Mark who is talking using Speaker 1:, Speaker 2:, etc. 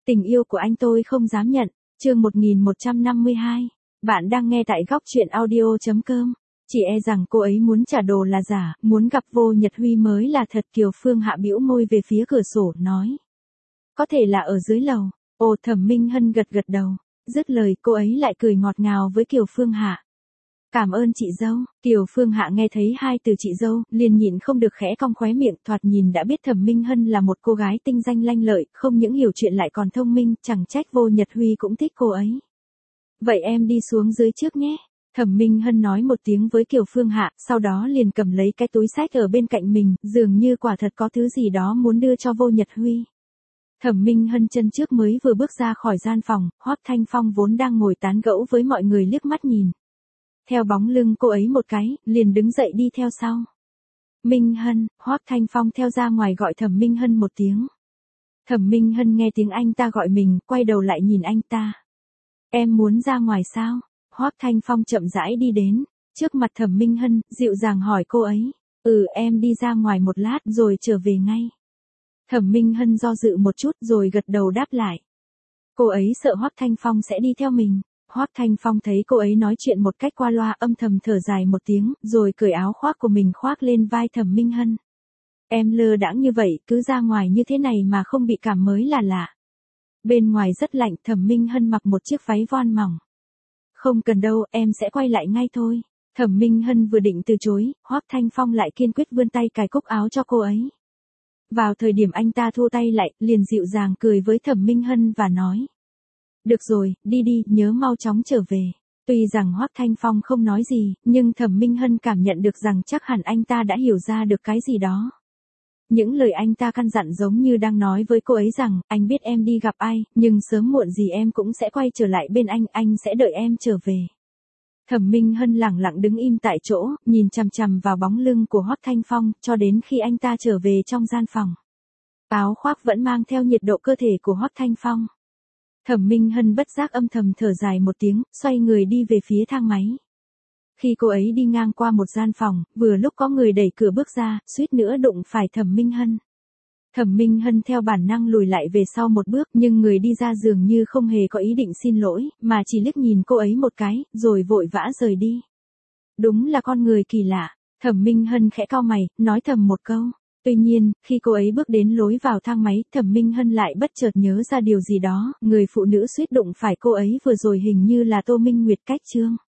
Speaker 1: Tình yêu của anh tôi không dám nhận. Chương 1152. Bạn đang nghe tại góc truyện audio.com. Chỉ e rằng cô ấy muốn trả đồ là giả, muốn gặp Vô Nhật Huy mới là thật. Kiều Phương Hạ bĩu môi về phía cửa sổ, nói. Có thể là ở dưới lầu. Ồ, Thẩm Minh Hân gật gật đầu. Dứt lời cô ấy lại cười ngọt ngào với Kiều Phương Hạ. Cảm ơn chị dâu. Kiều Phương Hạ nghe thấy hai từ chị dâu, liền nhịn không được khẽ cong khóe miệng, thoạt nhìn đã biết Thẩm Minh Hân là một cô gái tinh danh lanh lợi, không những hiểu chuyện lại còn thông minh, chẳng trách Vô Nhật Huy cũng thích cô ấy. Vậy em đi xuống dưới trước nhé. Thẩm Minh Hân nói một tiếng với Kiều Phương Hạ, sau đó liền cầm lấy cái túi xách ở bên cạnh mình, dường như quả thật có thứ gì đó muốn đưa cho Vô Nhật Huy. Thẩm Minh Hân chân trước mới vừa bước ra khỏi gian phòng, Hoắc Thanh Phong vốn đang ngồi tán gẫu với mọi người liếc mắt nhìn. Theo bóng lưng cô ấy một cái, liền đứng dậy đi theo sau. Minh Hân, Hoắc Thanh Phong theo ra ngoài gọi Thẩm Minh Hân một tiếng. Thẩm Minh Hân nghe tiếng anh ta gọi mình, quay đầu lại nhìn anh ta. Em muốn ra ngoài sao? Hoắc Thanh Phong chậm rãi đi đến, trước mặt Thẩm Minh Hân, dịu dàng hỏi cô ấy. Em đi ra ngoài một lát rồi trở về ngay. Thẩm Minh Hân do dự một chút rồi gật đầu đáp lại. Cô ấy sợ Hoắc Thanh Phong sẽ đi theo mình. Hoắc Thanh Phong thấy cô ấy nói chuyện một cách qua loa, âm thầm thở dài một tiếng, rồi cởi áo khoác của mình khoác lên vai Thẩm Minh Hân. Em lơ đãng như vậy, cứ ra ngoài như thế này mà không bị cảm mới là lạ. Bên ngoài rất lạnh, Thẩm Minh Hân mặc một chiếc váy voan mỏng. Không cần đâu, em sẽ quay lại ngay thôi. Thẩm Minh Hân vừa định từ chối, Hoắc Thanh Phong lại kiên quyết vươn tay cài cúc áo cho cô ấy. Vào thời điểm anh ta thu tay lại, liền dịu dàng cười với Thẩm Minh Hân và nói. Được rồi, đi đi, nhớ mau chóng trở về. Tuy rằng Hoắc Thanh Phong không nói gì, nhưng Thẩm Minh Hân cảm nhận được rằng chắc hẳn anh ta đã hiểu ra được cái gì đó. Những lời anh ta căn dặn giống như đang nói với cô ấy rằng, anh biết em đi gặp ai, nhưng sớm muộn gì em cũng sẽ quay trở lại bên anh sẽ đợi em trở về. Thẩm Minh Hân lẳng lặng đứng im tại chỗ, nhìn chằm chằm vào bóng lưng của Hoắc Thanh Phong, cho đến khi anh ta trở về trong gian phòng. Áo khoác vẫn mang theo nhiệt độ cơ thể của Hoắc Thanh Phong. Thẩm Minh Hân bất giác âm thầm thở dài một tiếng, xoay người đi về phía thang máy. Khi cô ấy đi ngang qua một gian phòng, vừa lúc có người đẩy cửa bước ra, suýt nữa đụng phải Thẩm Minh Hân. Thẩm Minh Hân theo bản năng lùi lại về sau một bước, nhưng người đi ra dường như không hề có ý định xin lỗi, mà chỉ liếc nhìn cô ấy một cái, rồi vội vã rời đi. Đúng là con người kỳ lạ. Thẩm Minh Hân khẽ cau mày, nói thầm một câu. Tuy nhiên, khi cô ấy bước đến lối vào thang máy, Thẩm Minh Hân lại bất chợt nhớ ra điều gì đó, người phụ nữ suýt đụng phải cô ấy vừa rồi hình như là Tô Minh Nguyệt Cách Trương.